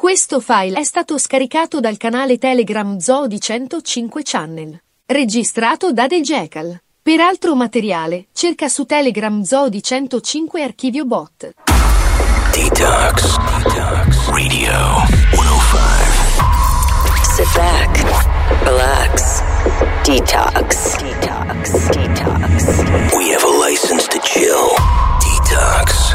Questo file è stato scaricato dal canale Telegram Zoo di 105 Channel, registrato da The Jackal. Per altro materiale, cerca su Telegram Zoo di 105 Archivio Bot. Detox Radio 105. Sit back, relax, detox. We have a license to chill. Detox.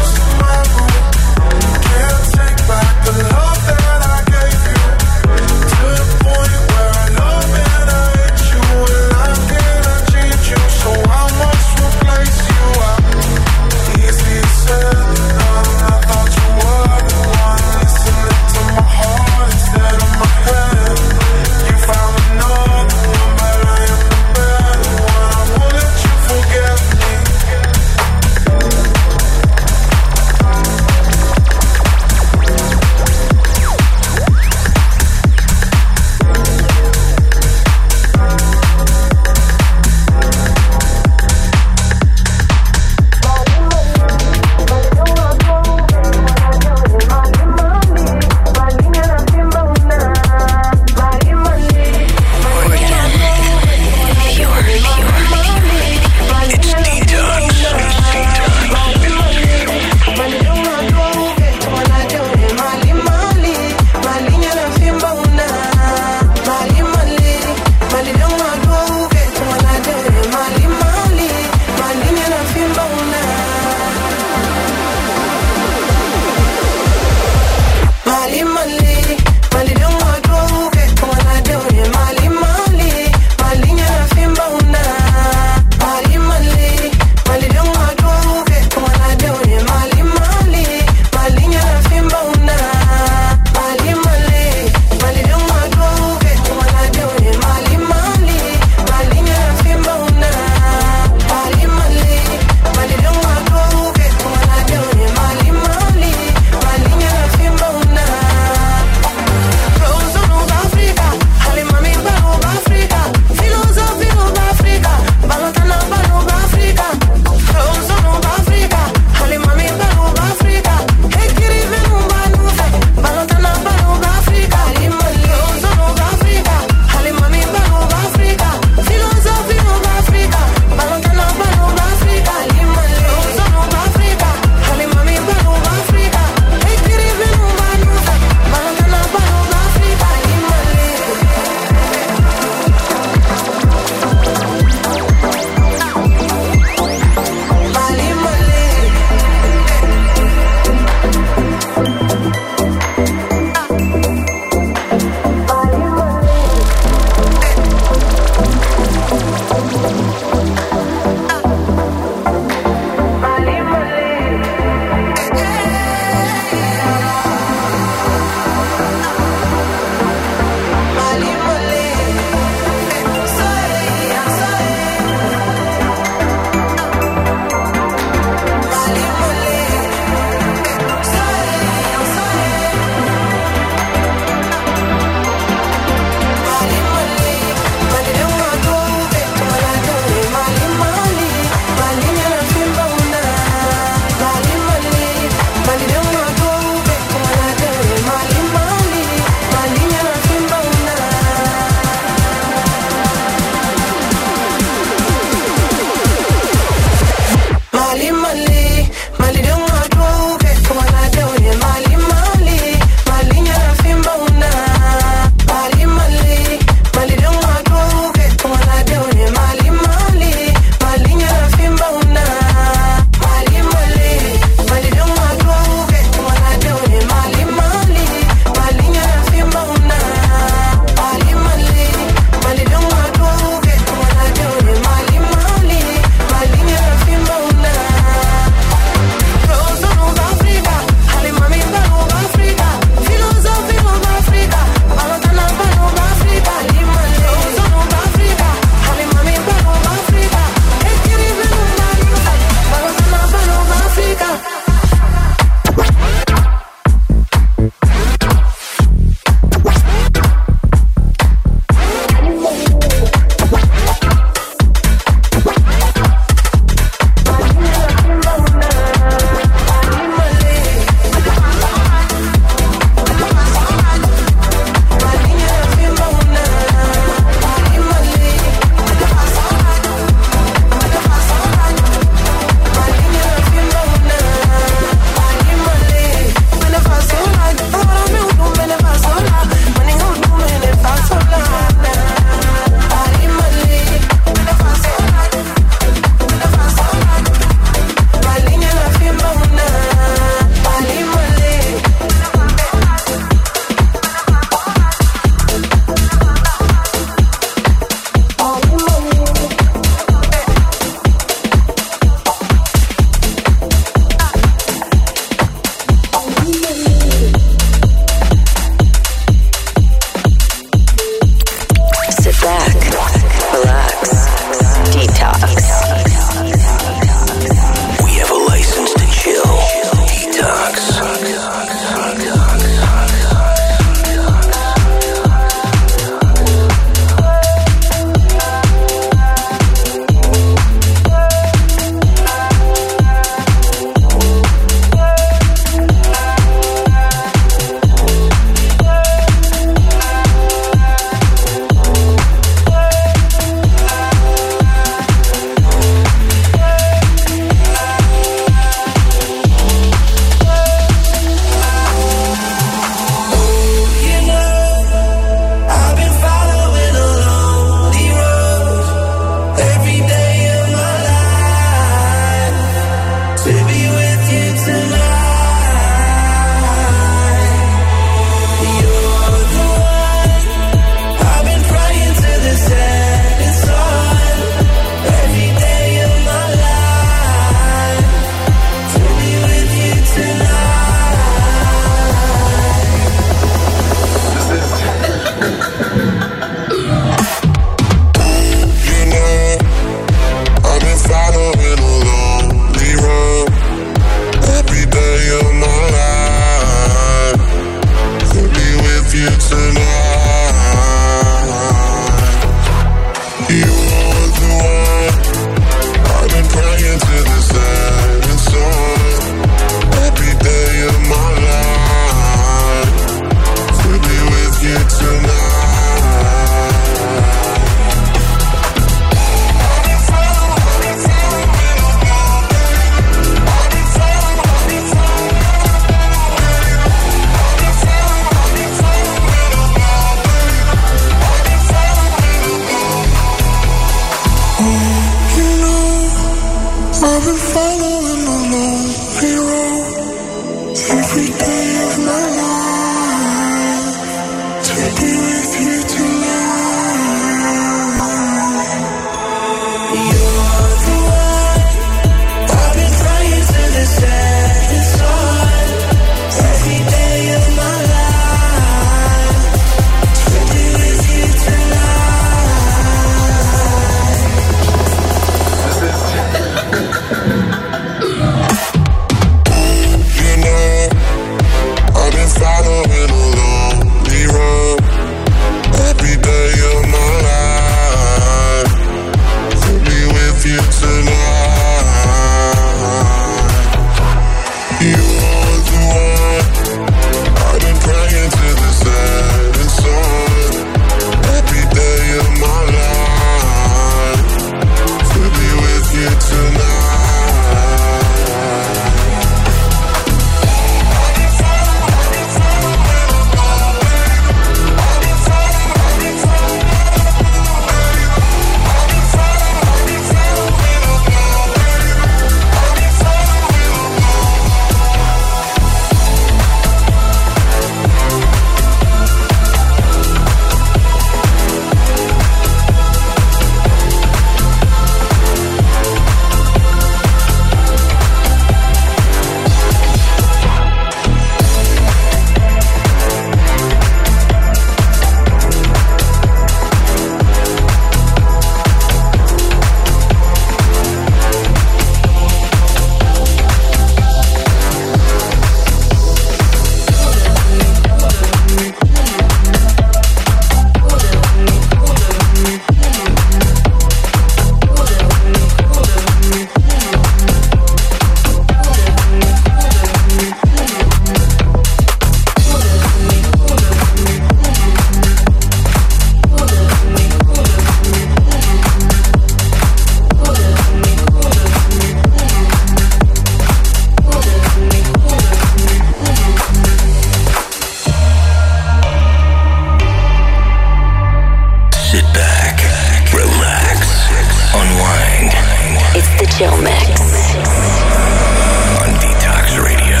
Chill Mix on Detox Radio.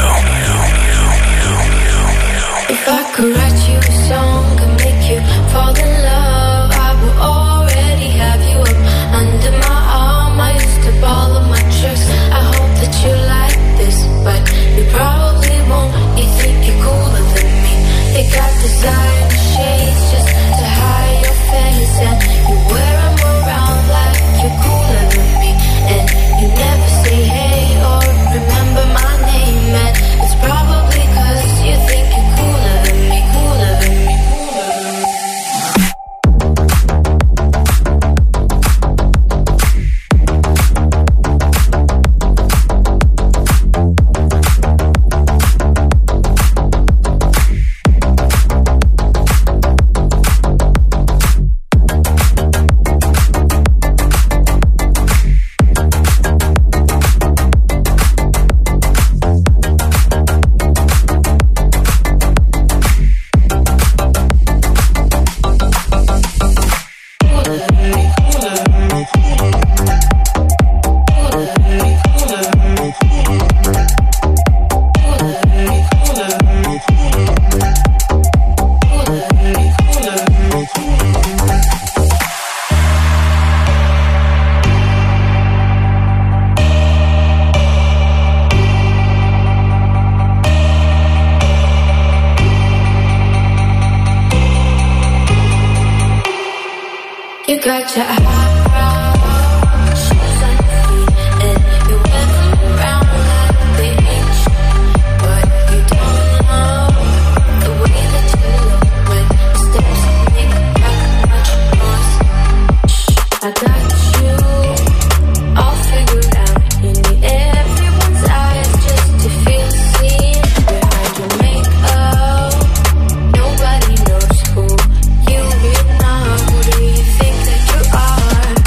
If I could write you a song and make you fall in love, I would already have you up under my arm. I used to ball up my tricks. I hope that you like this, but you probably won't. You think you're cooler than me. You got designer shades just to hide your face, and you wear them around like you're cooler than me. And you never say hey or remember my name, and it's probably 'cause you think you're cooler than me, cooler than me, cooler than me. You got your high shoes on your feet, and you wear them around like they ain't shit. But you don't know the way that you look when the steps make that much noise. Shh, I got you all figured out. You need everyone's eyes just to feel seen behind your makeup. Nobody knows who you really are. Who do you think that you are?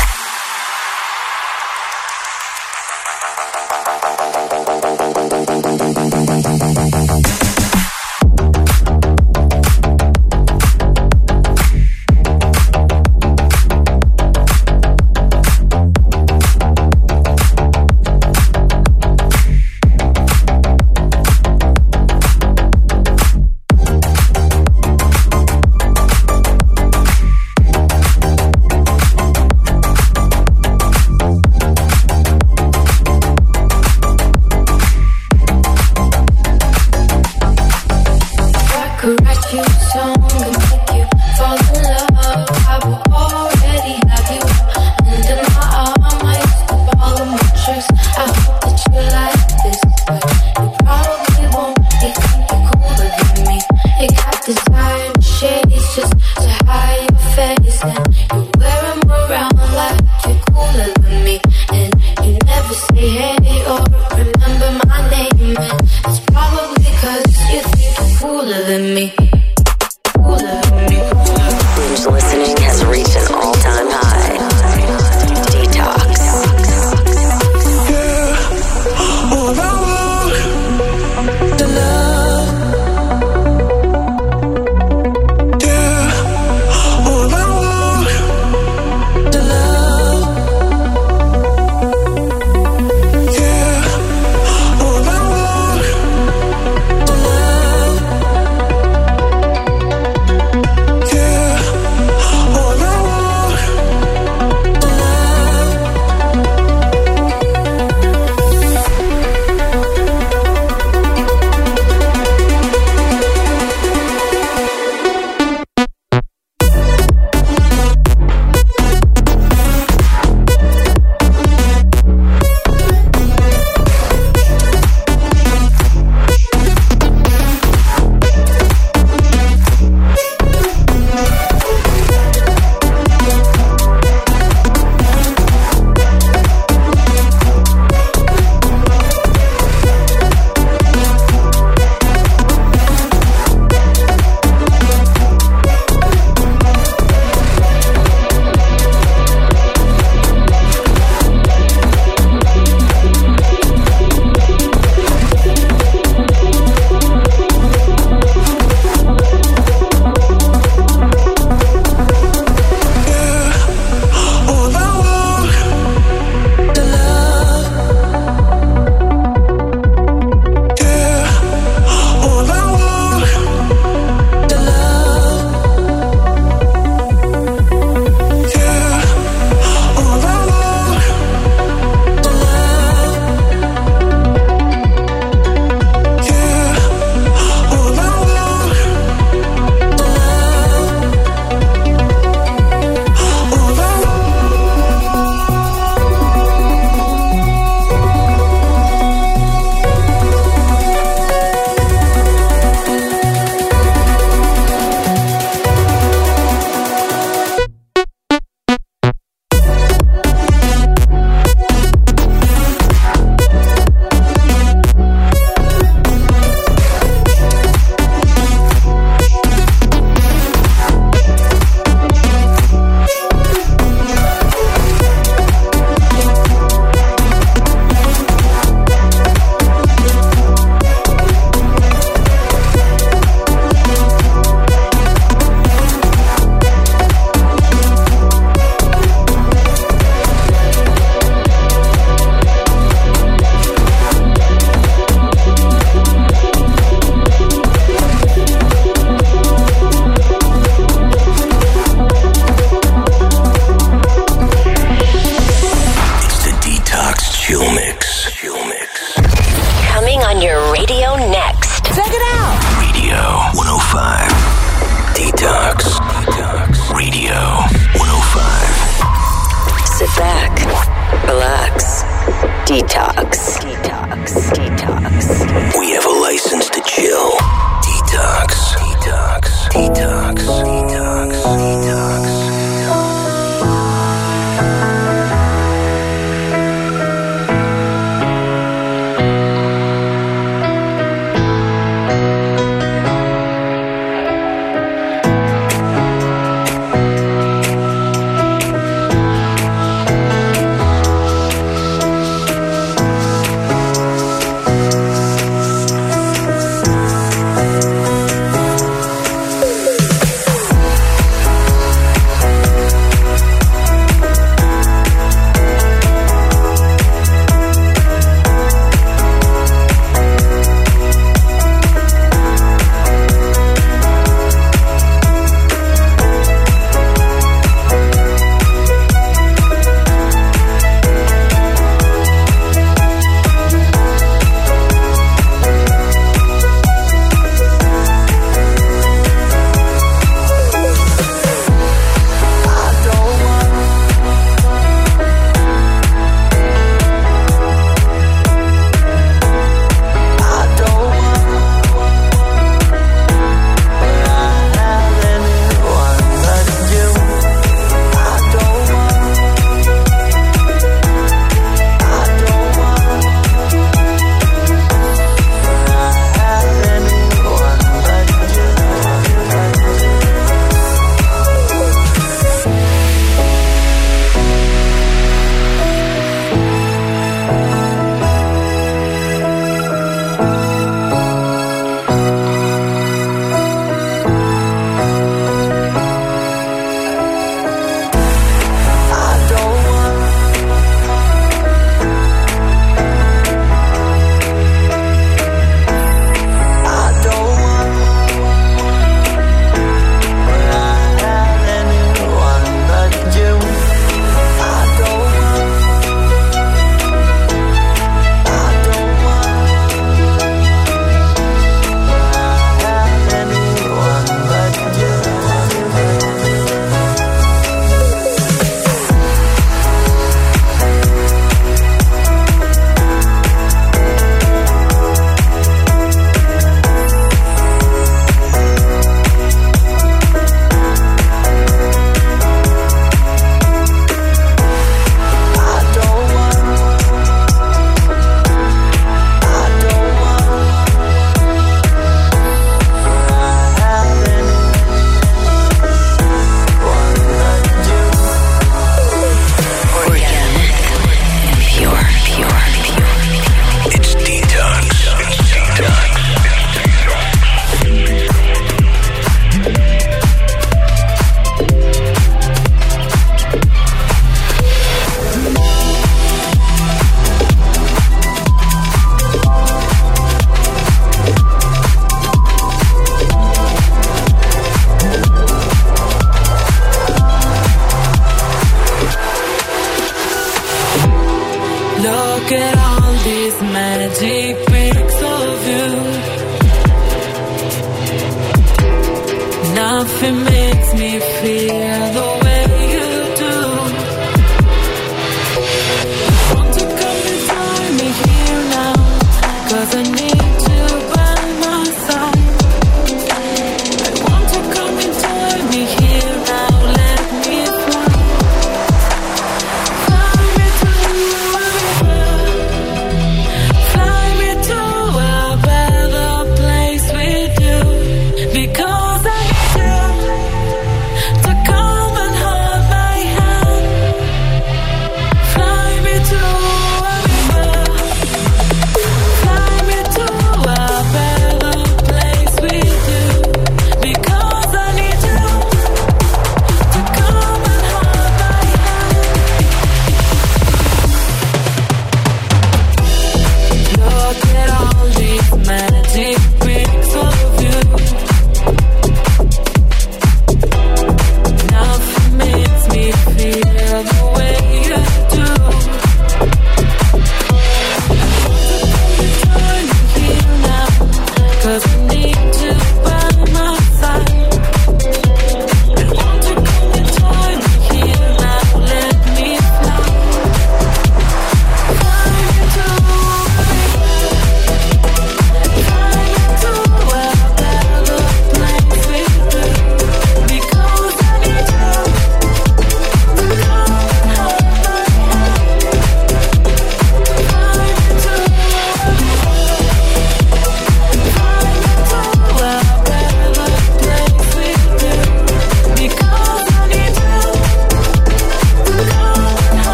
back, relax, detox. Detox, detox. We have a license to chill. Detox. Detox. Detox. Detox. Detox. Nothing makes me feel the way you do. I want to come and find me here now, 'cause I need you by my side. I want to come and find me here now, let me fly. Fly me to fly me to a better place with you, because I need you to come and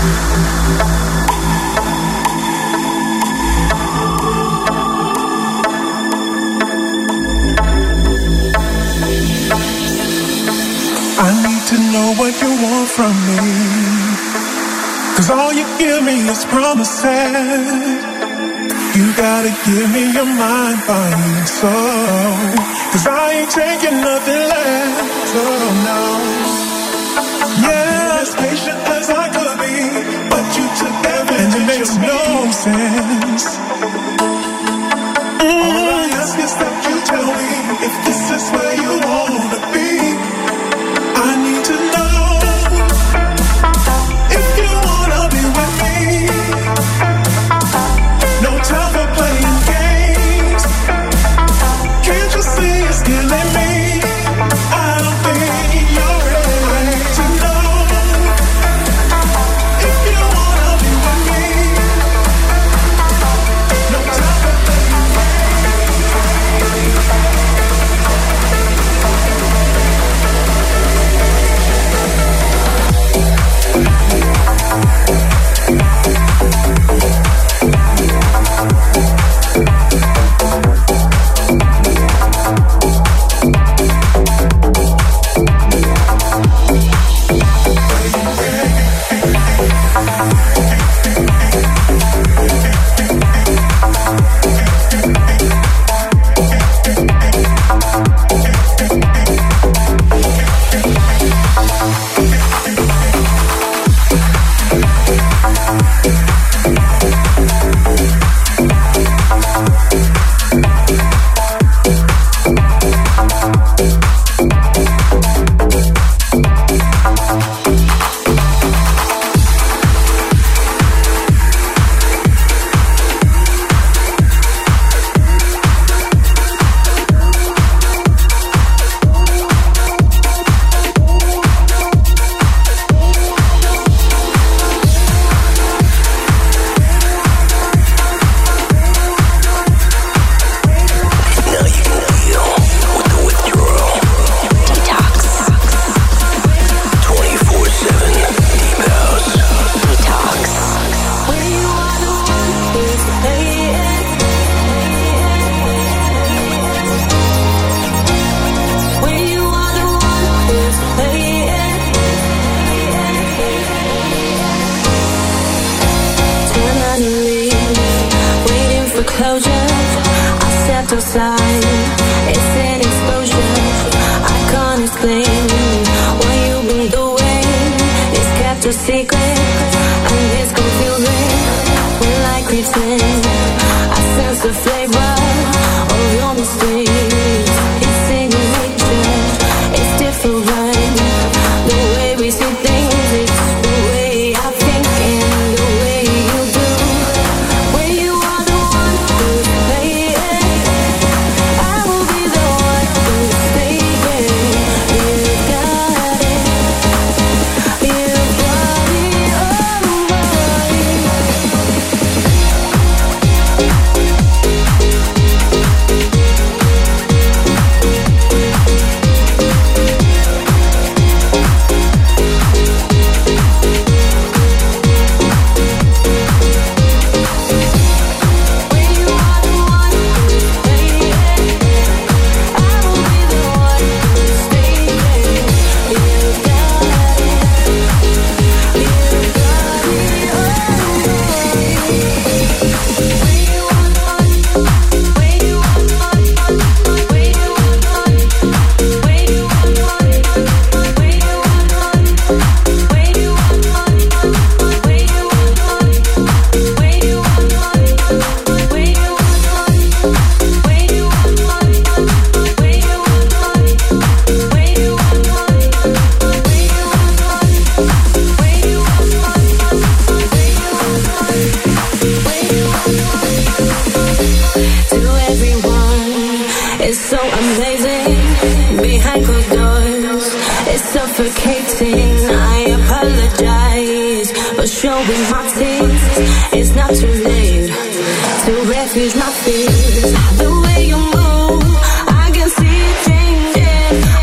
I need to know what you want from me, 'cause all you give me is promises. You gotta give me your mind, body and soul, 'cause I ain't taking nothing less, oh no. Yeah, as patient as I could be, but you took advantage and it makes no sense. All I ask is that you tell me if this is where you wanna be. I need to know if you wanna be with me. No time for playing games. Can't you see it's killing me? I don't think you're ready to know if you wanna be with me. No time for playing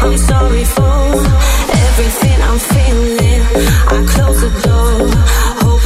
everything I'm feeling. I close the door,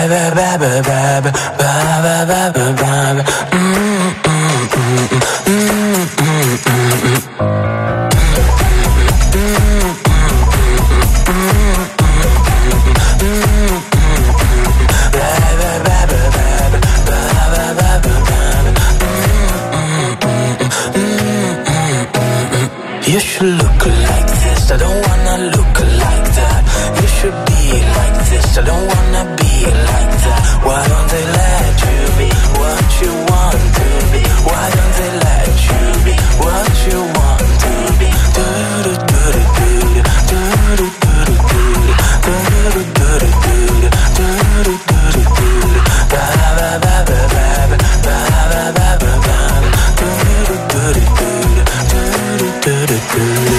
You should look like this, I don't wanna look like that. You should be like this, I don't wanna be like that. Why don't they let you be what you want to be? Why don't they let you be what you want to be? Do do do do do do do do do do do do do do. Ba ba ba ba ba ba ba ba ba ba. Do do do do do do do do.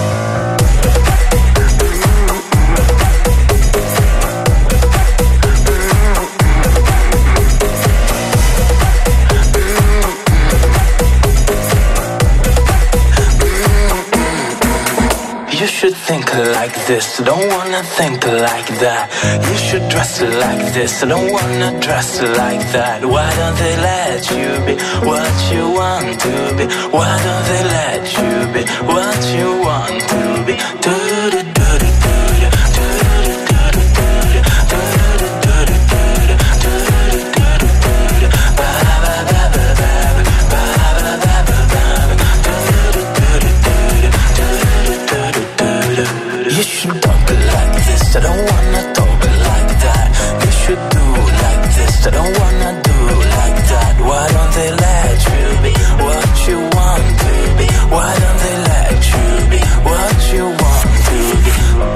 You should think like this, I don't wanna think like that. You should dress like this, I don't wanna dress like that. Why don't they let you be what you want to be? Why don't they let you be what you want to be? Do do do do do do do do do do do do do. Ba ba ba ba ba ba ba ba ba. Do do do do do do. You should talk like this, I don't wanna talk like that. You should do like this, I don't wanna do like that. Why don't they let you be what you want to be? Why don't they let you be what you want to be?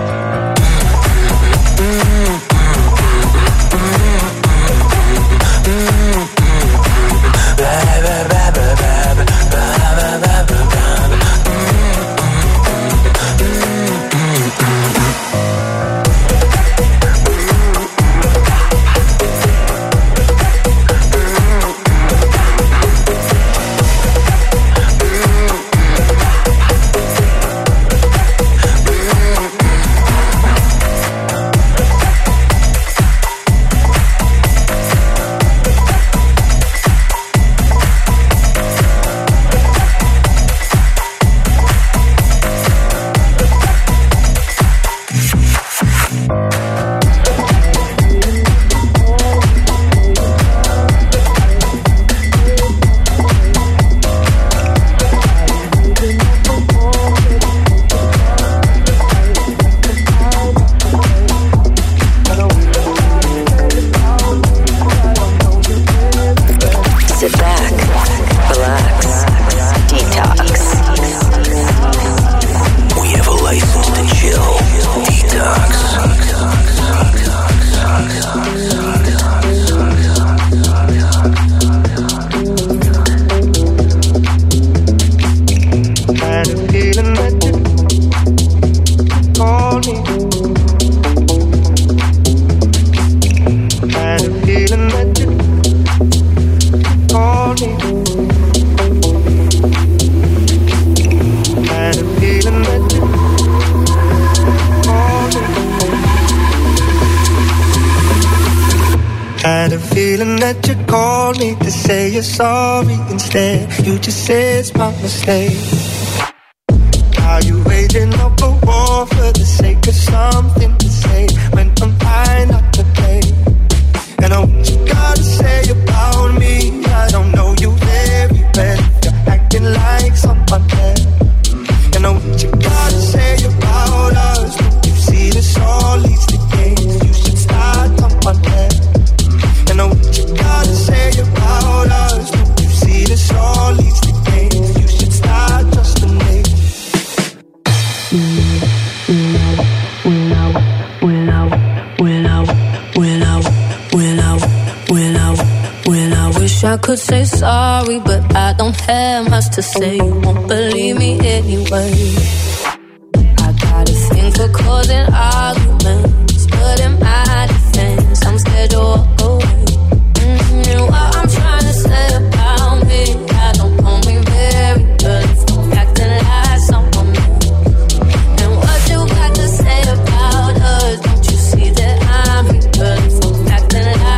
Sorry instead, you just say it's my mistake. Are you waging up a war for the sake of something to say when I'm high not to play? And I what you gotta say about me, I don't know you very well. You're acting like someone else. And I what you gotta say about us, don't you see this all leads to games? You should start someone else. And I what you gotta say about us, don't you see this all leads to games? You should start just a name. I could say sorry, but I don't have much to say. You won't believe me anyway. I got a thing for causing arguments, but in my defense, I'm scared to walk away. What I'm trying to say about me, I don't know me very well. If I'm acting like someone else, and what you got to say about us, don't you see that I'm real? If I'm acting like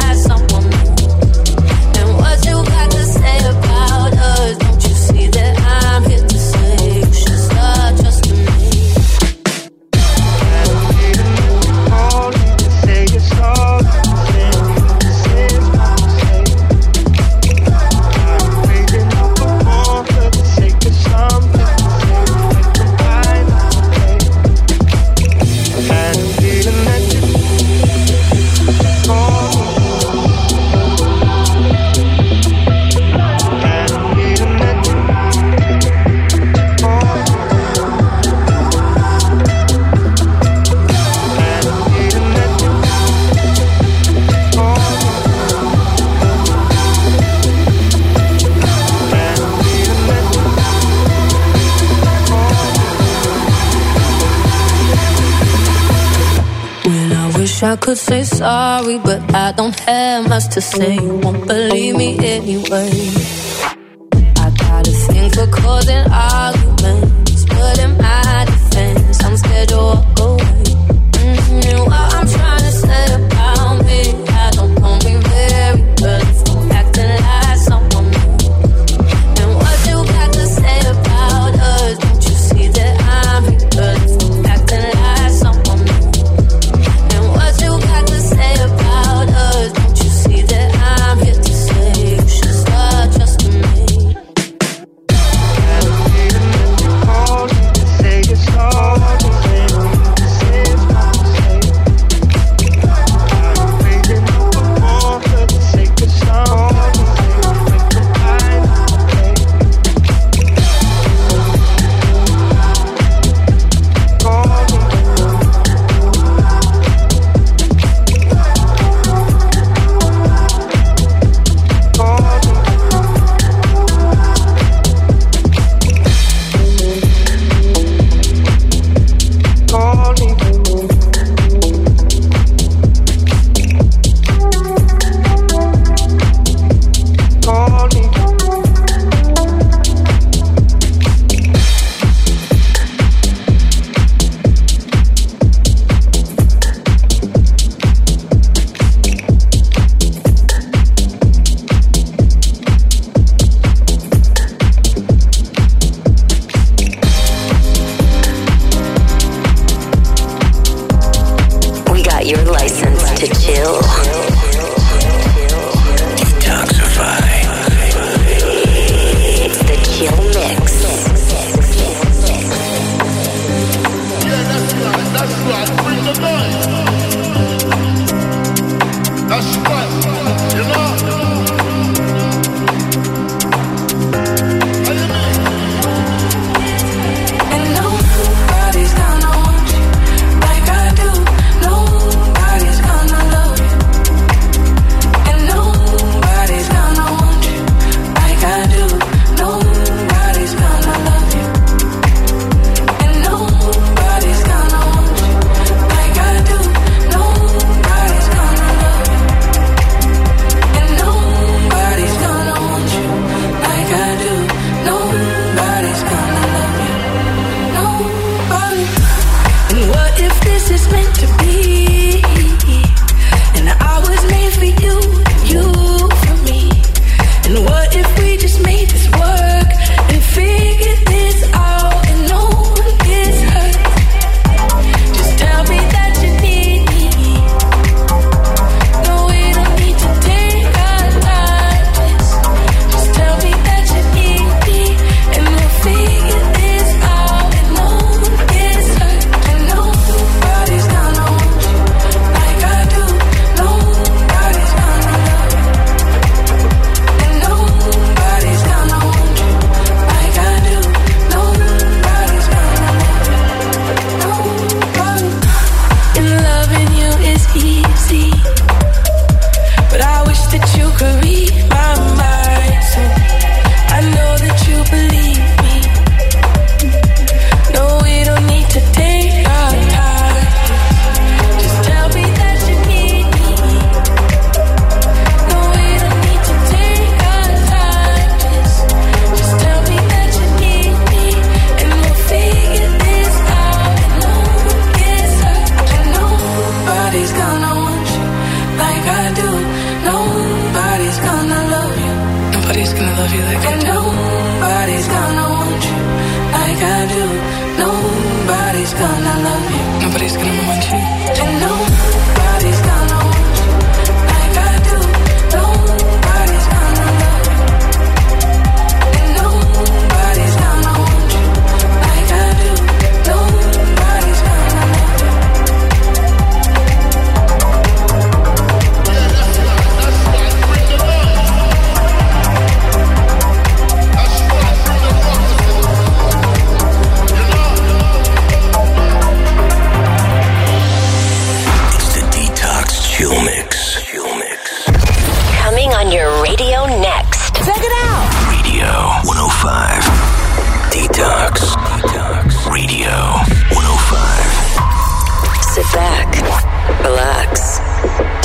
wish I could say sorry, but I don't have much to say. You won't believe me anyway. I got a thing for causing arguments, but in my defense, I'm scared to walk away. What I'm trying to say about me, I don't know me very well. If I'm acting like someone new, and what you got to say about us, don't you see that I'm here? But if I'm acting like someone new, and what you got to say about us, don't you see that I'm here to say you should start trusting me. Say it's all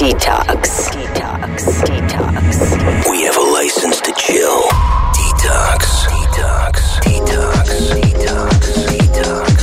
Detox. Detox. Detox. We have a license to chill. Detox. Detox. Detox. Detox. Detox.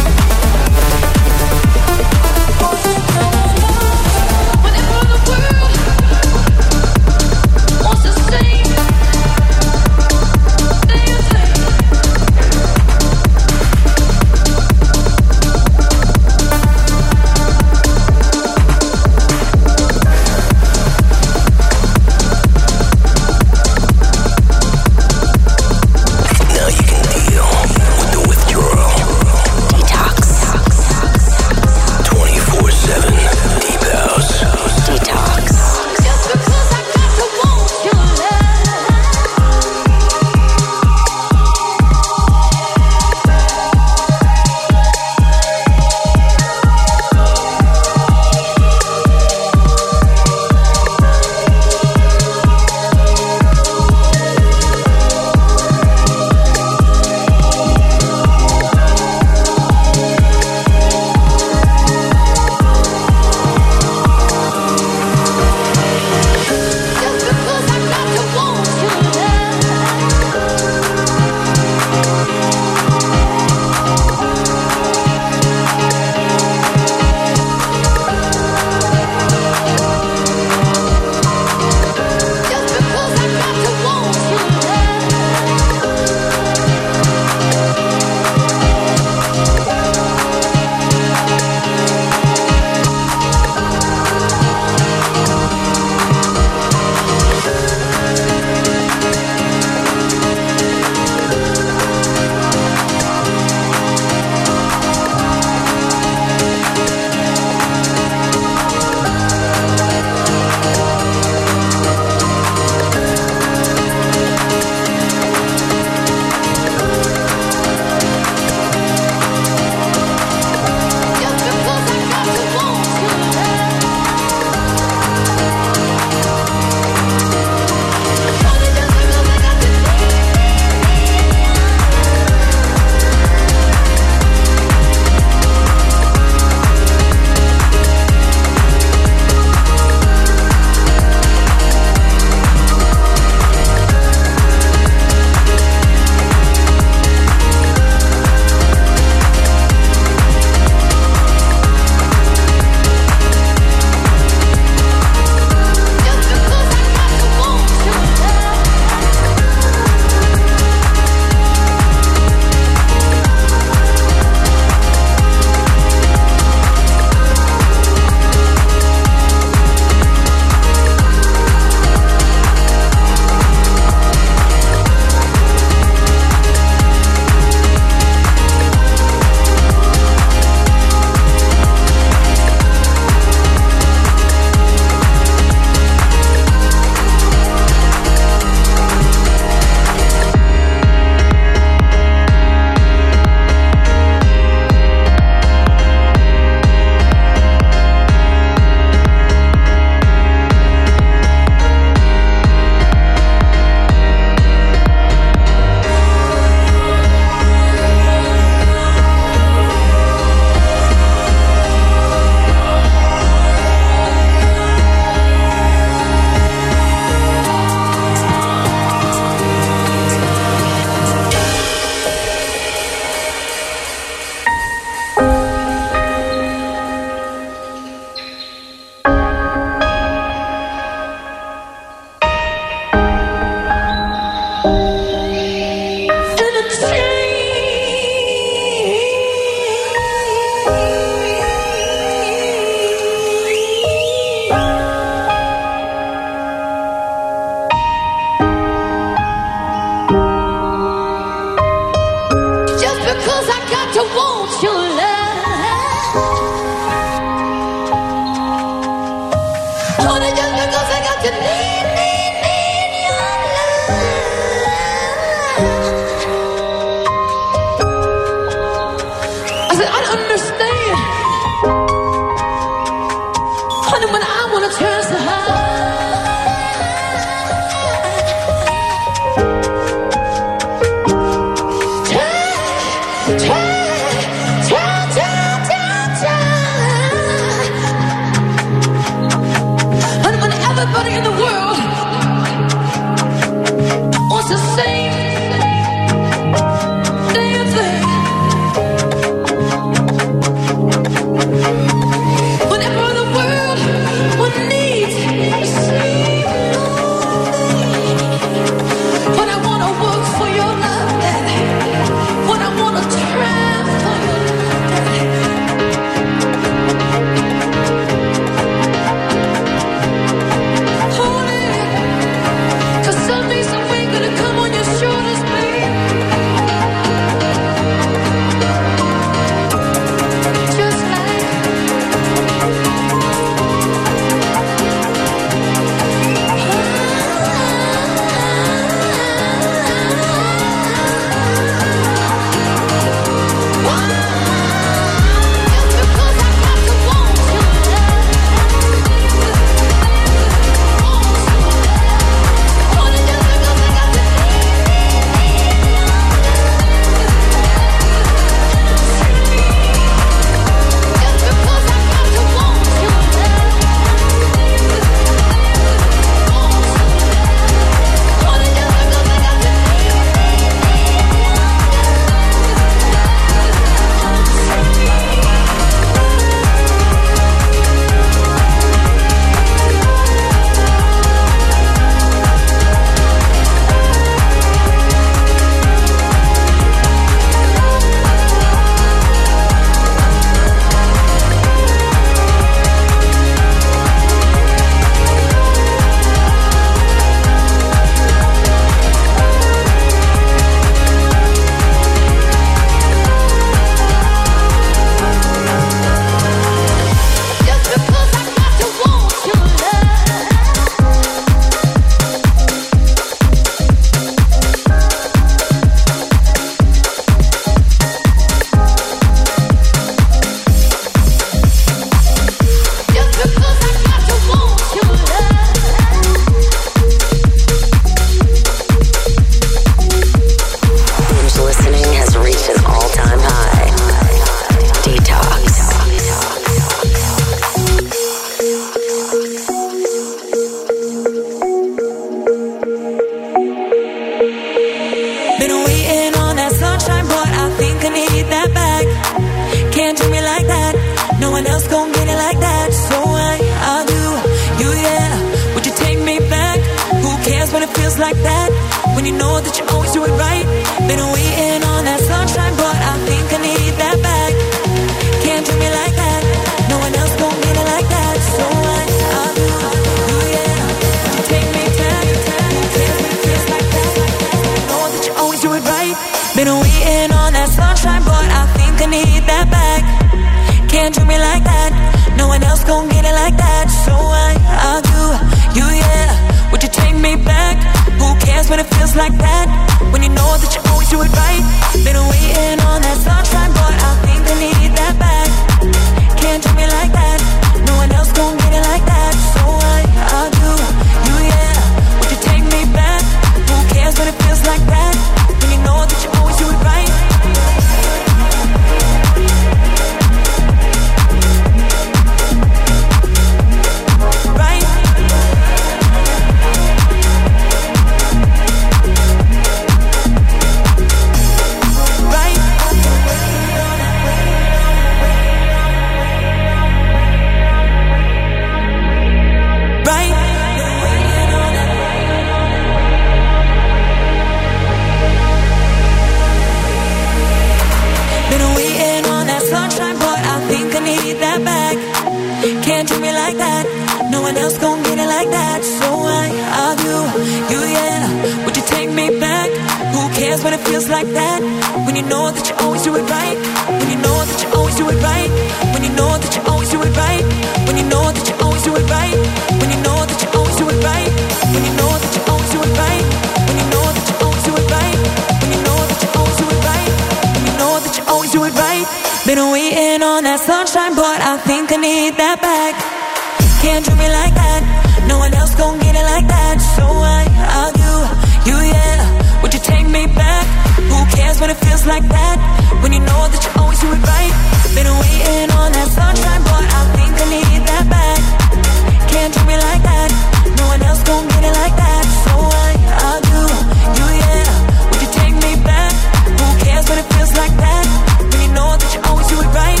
that back. Can't do me like that. No one else gon' get it like that. So I'll do you, yeah. Would you take me back? Who cares what it feels like that? When you know that you always do it right. When you know that you always do it right. When you know that you always do it right. When you know that you always do it right. When you know that you always do it right. When you know that you always do it right. When you know that you always do it right. When you know that you always do it right. When you know that you always do it right. Been waiting on that sunshine, but I think I need that back. Can't do me like that. No one else gon' get it like that. So I'll do you, yeah. Would you take me back? Who cares what it feels like that? When you know that you always do it right. Been waiting on that sunshine, but I think I need that back. Can't do me like that. No one else gon' get it like that. So I'll do you, yeah. Would you take me back? Who cares what it feels like that? When you know that you always do it right.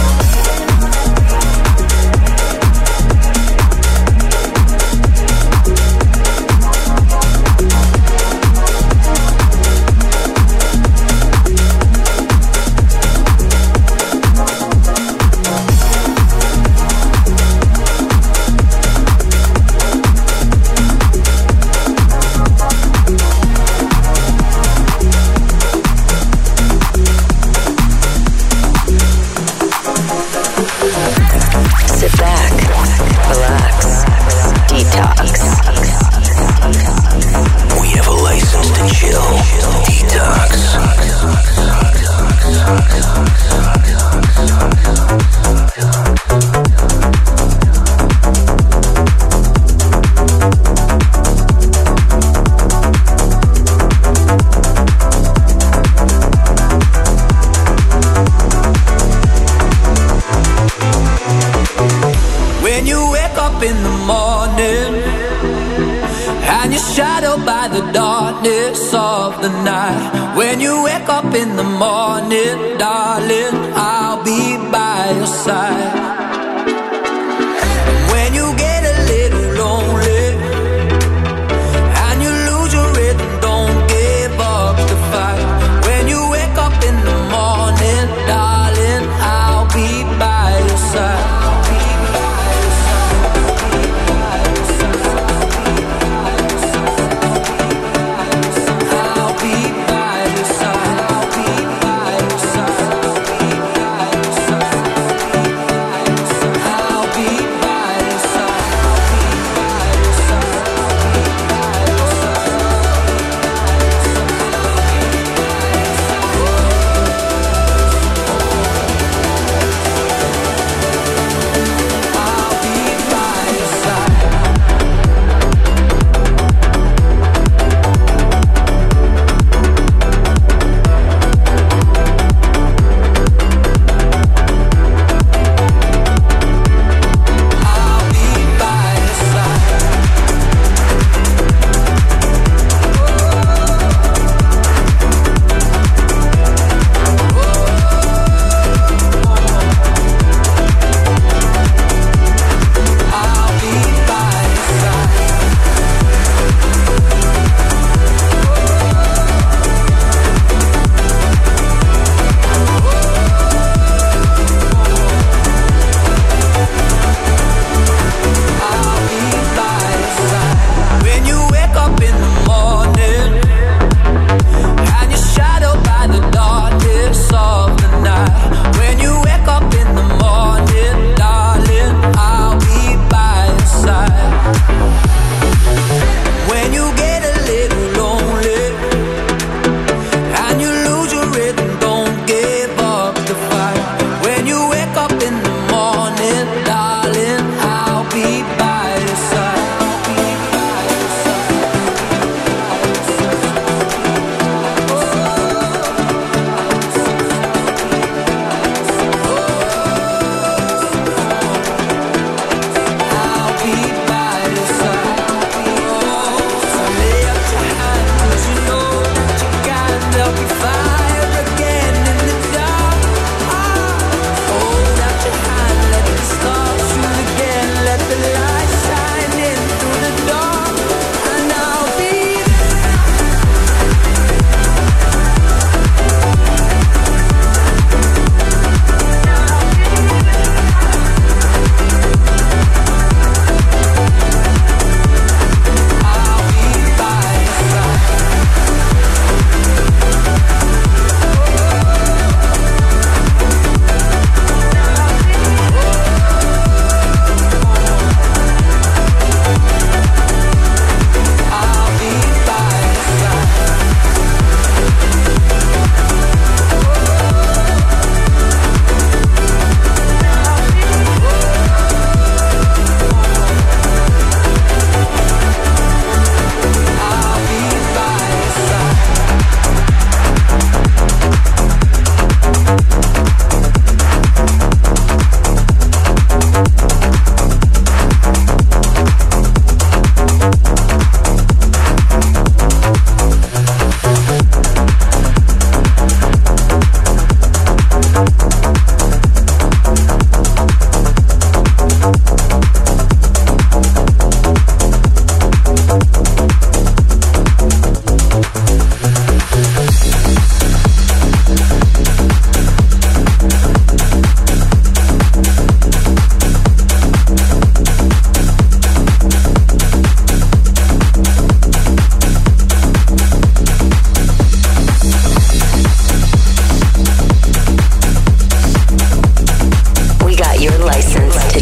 Sit back, relax, detox. We have a license to chill. Detox. When you wake up in the morning and you're shadowed by the darkness of the night. When you wake up in the morning, darling, I'll be by your side. When you get a little lonely and you lose your rhythm, don't give up the fight. When you wake up in the morning, darling, I'll be by your side.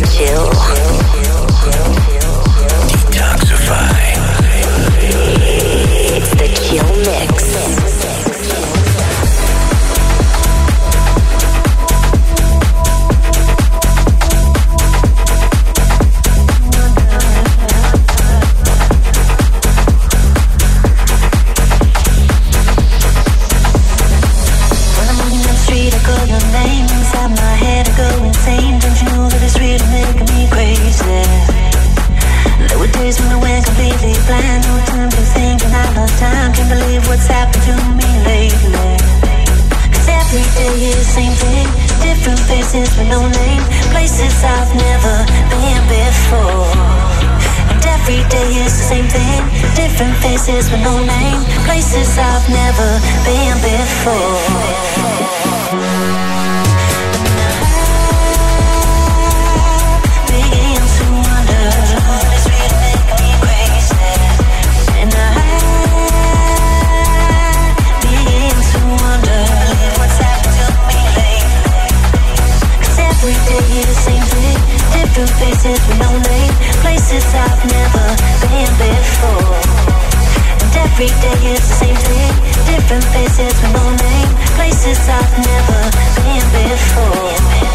chill. Detoxify. It's the chill mix. Faces with no name, places I've never been before. Faces with no name, places I've never been before. And every day is the same thing, different faces with no name, places I've never been before.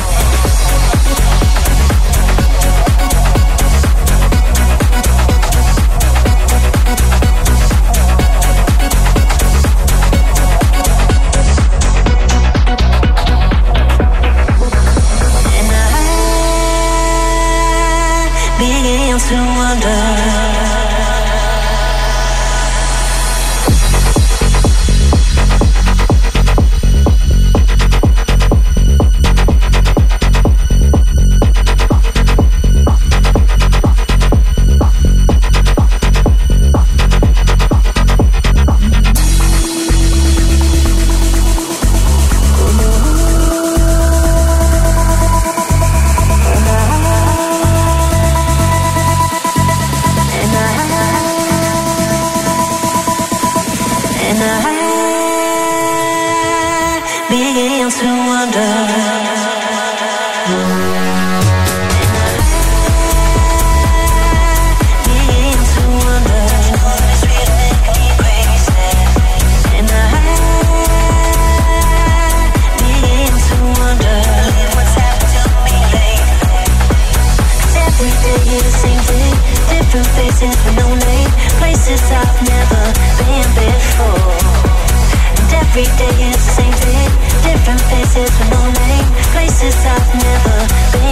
To wonder. Every day is the same thing, different faces with no name, places I've never been.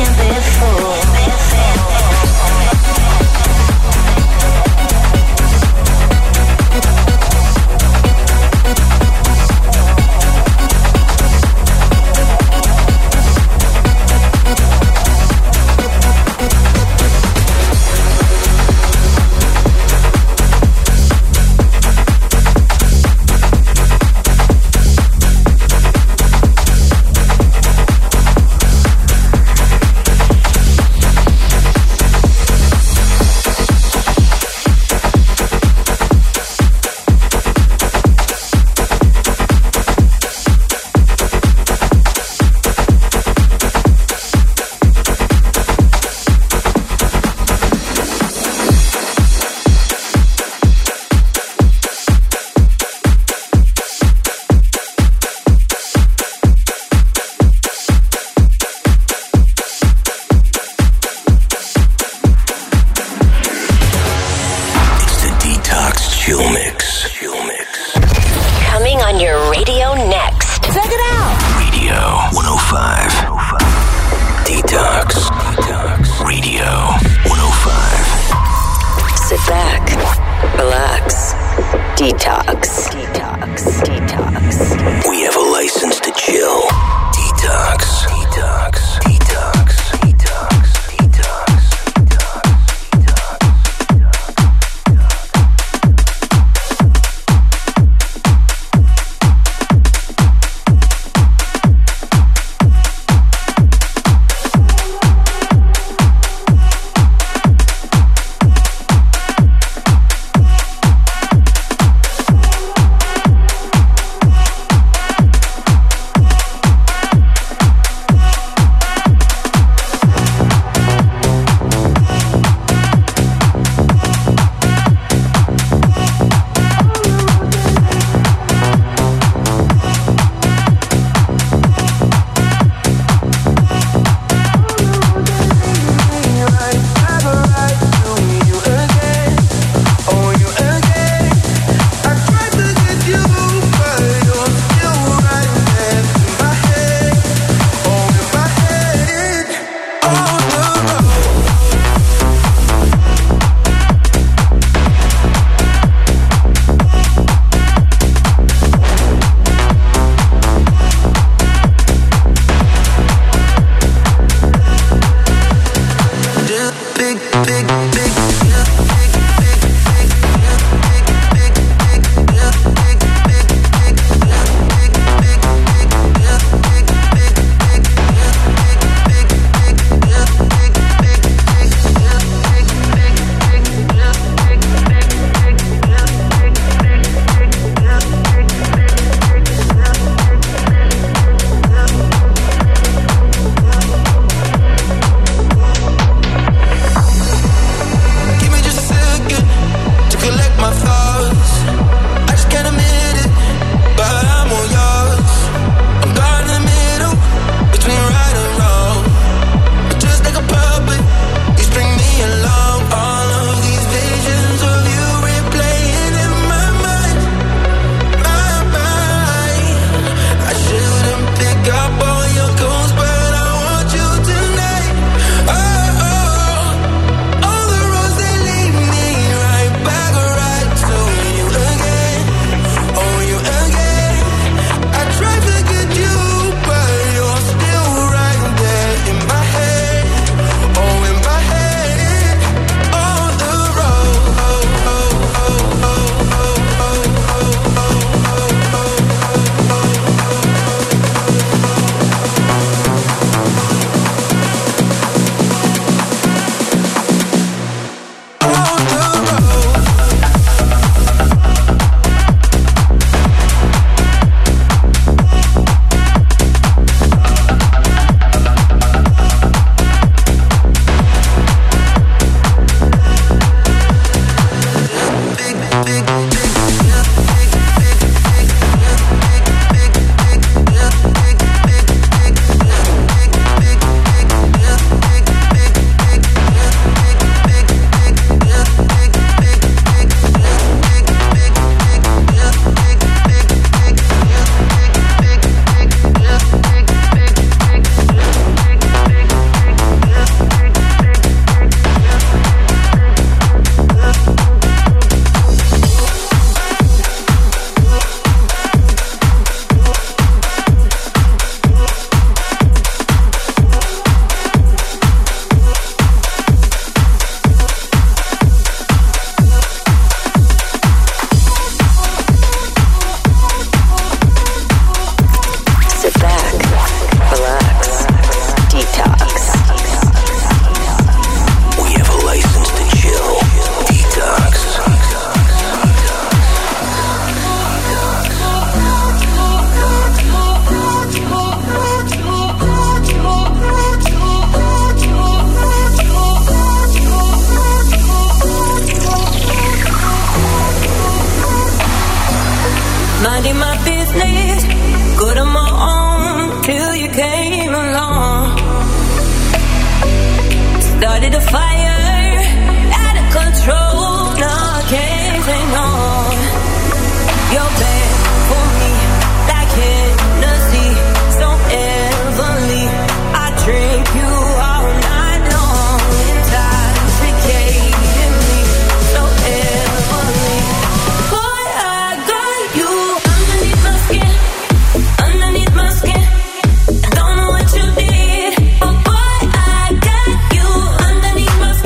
Underneath my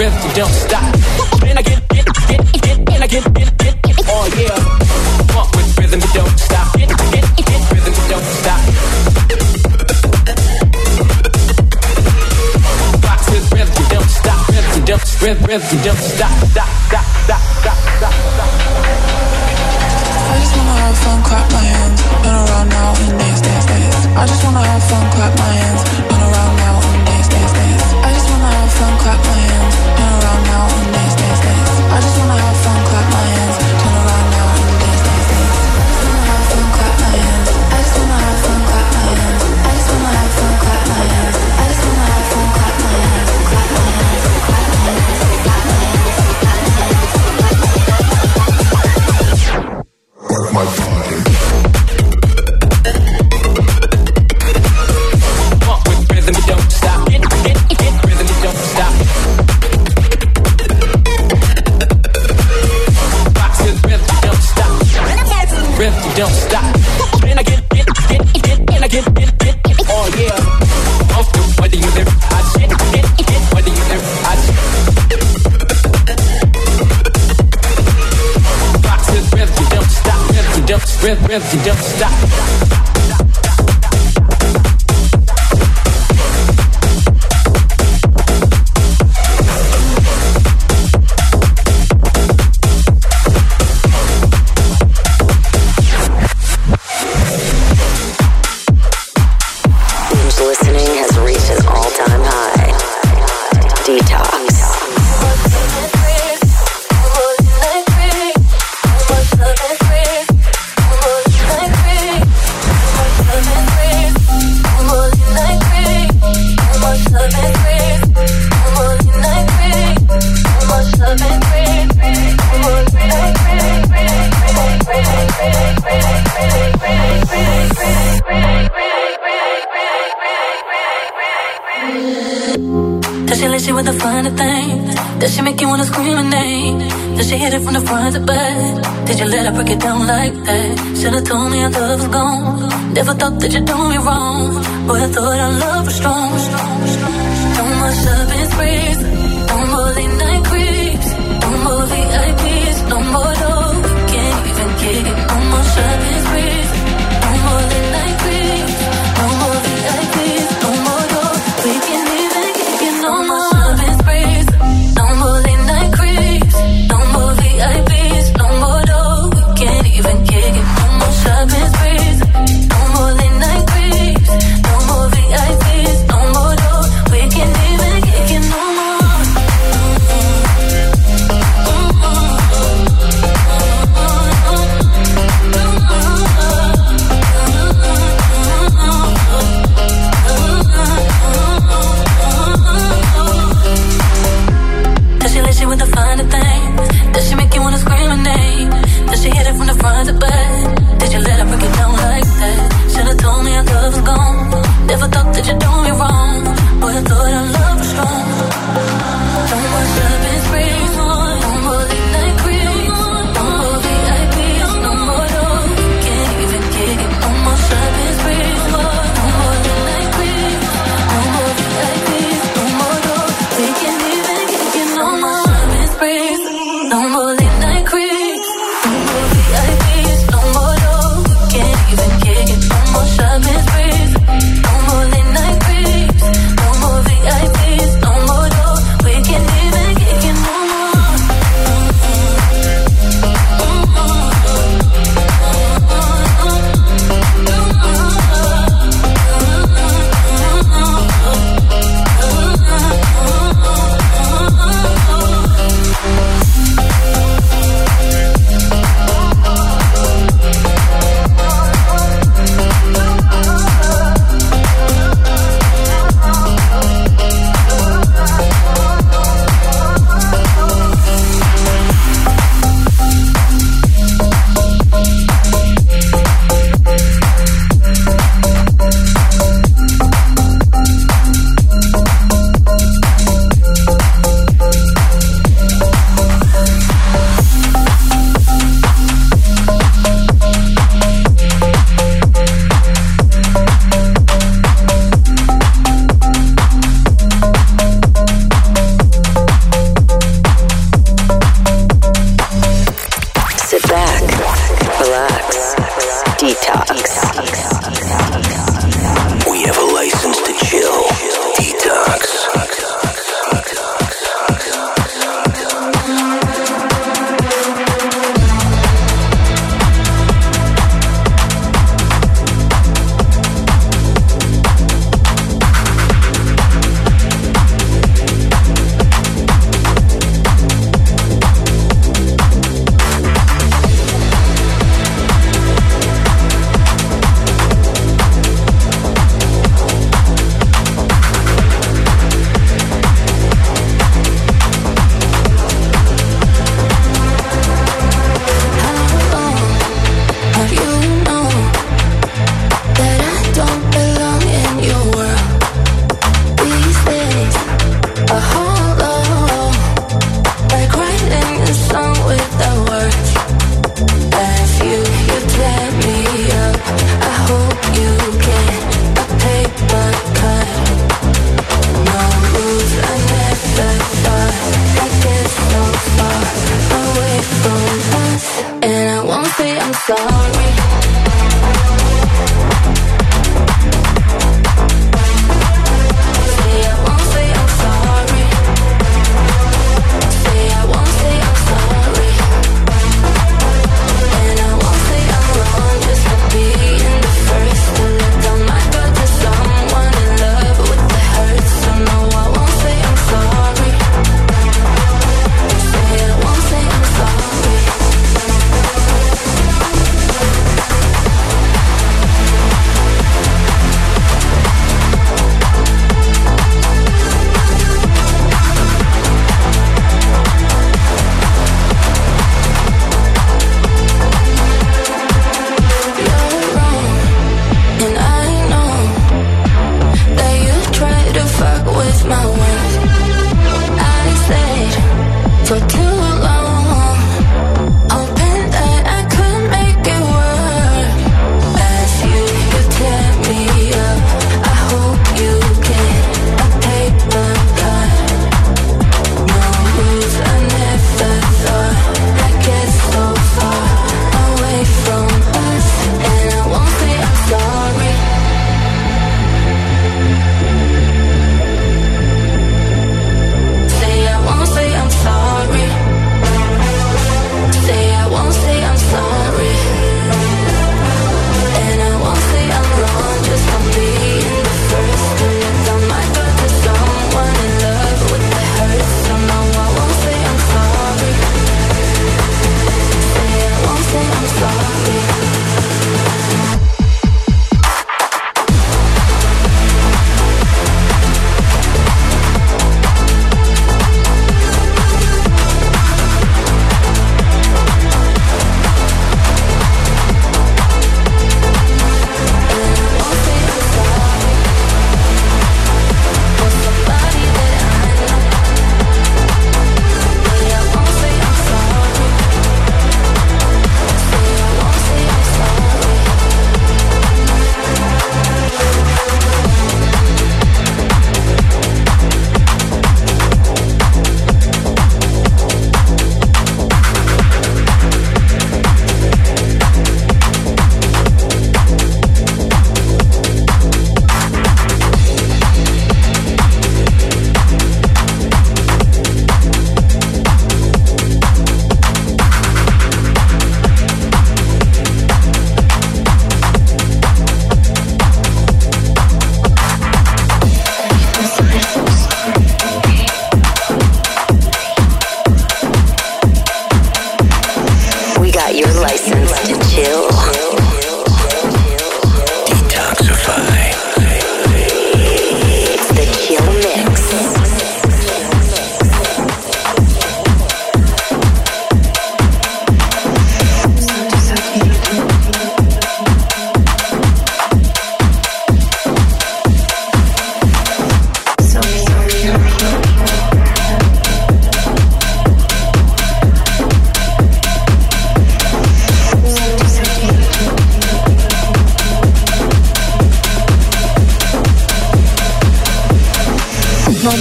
rhythm, don't stop. And I get, oh yeah. Walk with rhythm, but don't stop. Get rhythm, but don't stop. Rock with rhythm, don't stop. Rhythm, don't stop. Stop. I just wanna have fun, clap my hands, turn around now and dance. I just wanna have fun, clap my hands, turn around now and dance. I just wanna have fun, clap my hands, turn around now and dance. I just wanna have fun, clap my hands, turn around now and dance. I just wanna have fun, clap my hands. I just wanna have fun, clap my hands. I just wanna have fun, clap my hands. Clap my hands, clap my hands, clap my hands, clap my hands. Work my body. Walk with rhythm, but don't stop. Get rhythm, but don't stop. Rock with rhythm, don't stop. Rhythm, don't stop. And I get, oh yeah. Off the whether you live, I get, whether you live, I rock with rhythm, don't stop. Rhythm, don't stop. Listening has reached an all-time high. Detox. Does she let you with the finer things? Does she make you wanna scream her name? Does she hit it from the front to back? Did you let her break it down like that? Should've told me our love was gone. Never thought that you'd do me wrong. Boy, I thought our love was strong. No more shopping sprees, no more late night creeps, no more VIPs, no more dough. Can't even kick it. No more shopping sprees, no more late night creeps, no more VIPs, no more dough. We can't even kick it. No more shopping sprees, no more late night creeps, no more VIPs, no more dough. We can't even kick it. No more shopping sprees, no more late night creeps, no more VIPs, no more dough. We can't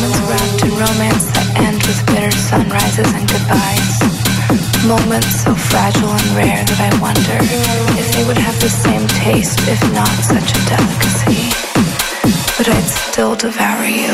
Moments wrapped in romance that end with bitter sunrises and goodbyes. Moments so fragile and rare that I wonder if they would have the same taste, if not such a delicacy. But I'd still devour you.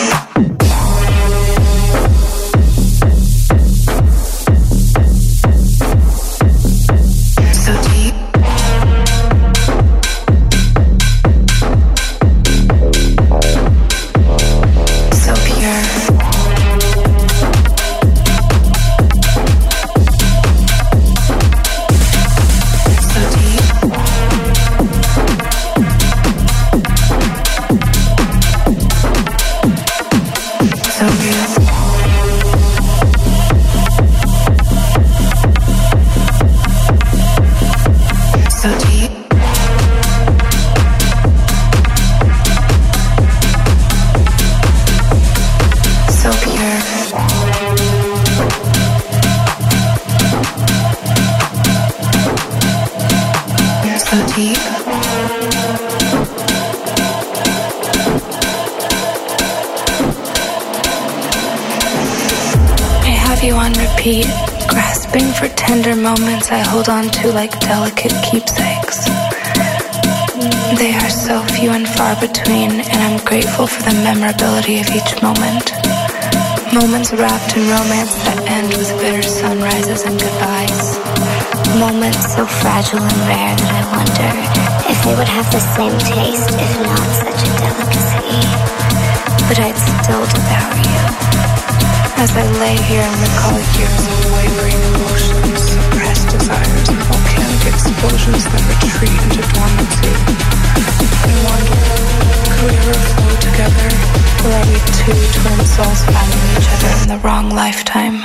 Grasping for tender moments I hold on to like delicate keepsakes. They are so few and far between, and I'm grateful for the memorability of each moment. Moments wrapped in romance that end with bitter sunrises and goodbyes. Moments so fragile and rare that I wonder if they would have the same taste, if not such a delicacy. But I'd still devour you. As I lay here and recall years of wavering emotions, suppressed desires, and volcanic explosions that retreat into dormancy. I wonder, could we ever flow together? Or are we two twin souls finding each other in the wrong lifetime?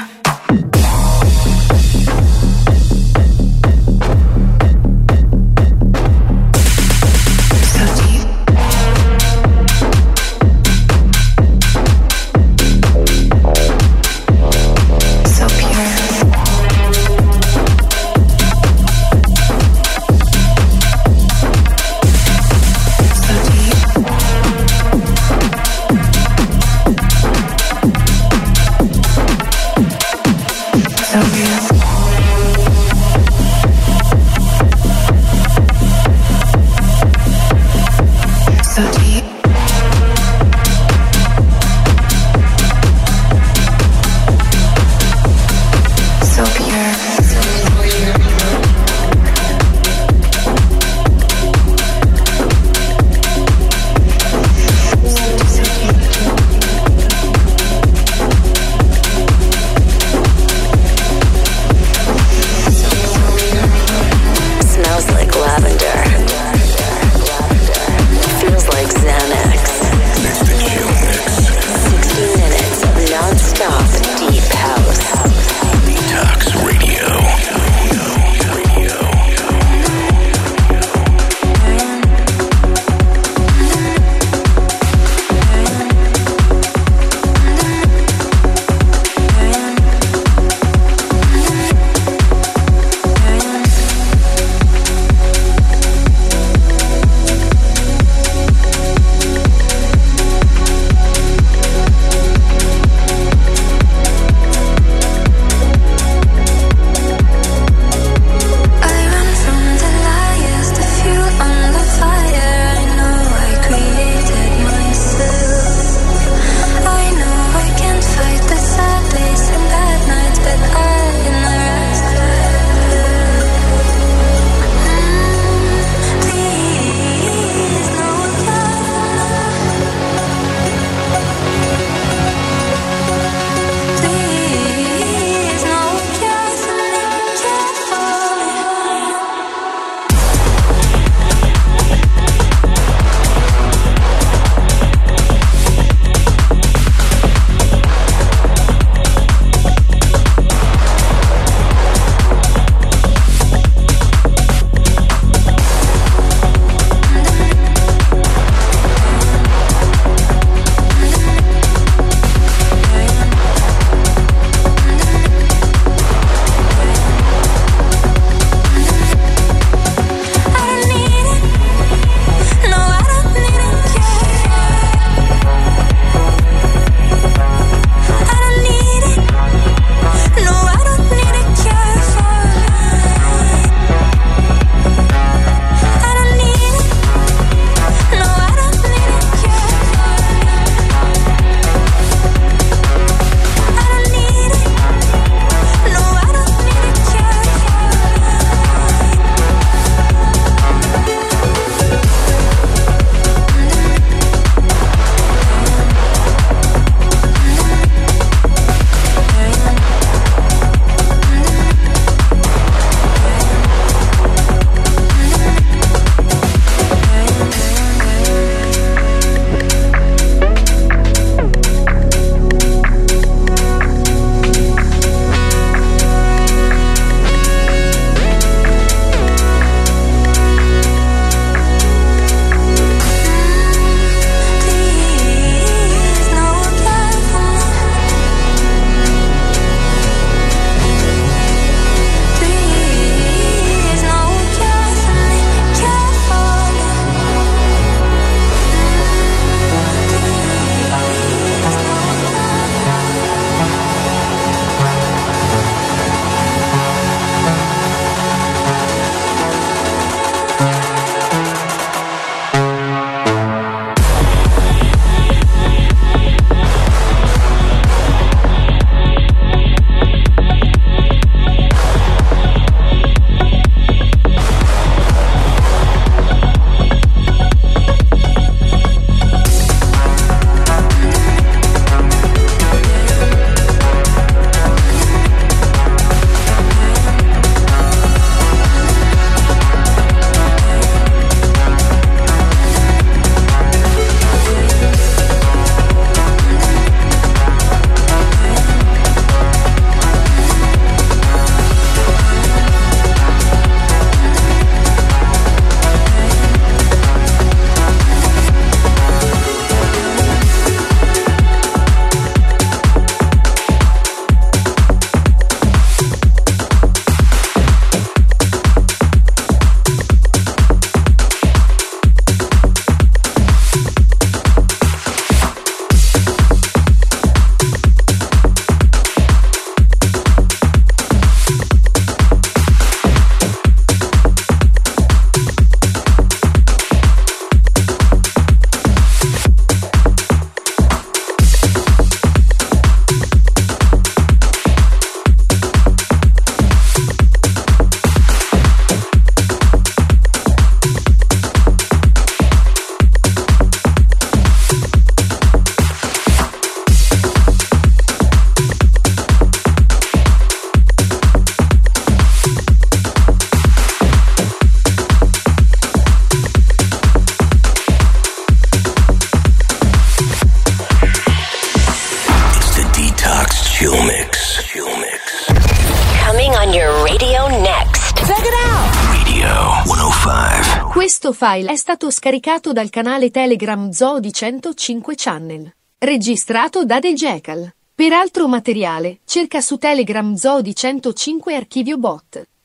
Chill Mix. Coming on your radio next. Check it out. Radio 105. Questo file è stato scaricato dal canale Telegram Zoo 105 Channel. Registrato da The Jackal. Per altro materiale, cerca su Telegram Zoo 105 Archivio Bot.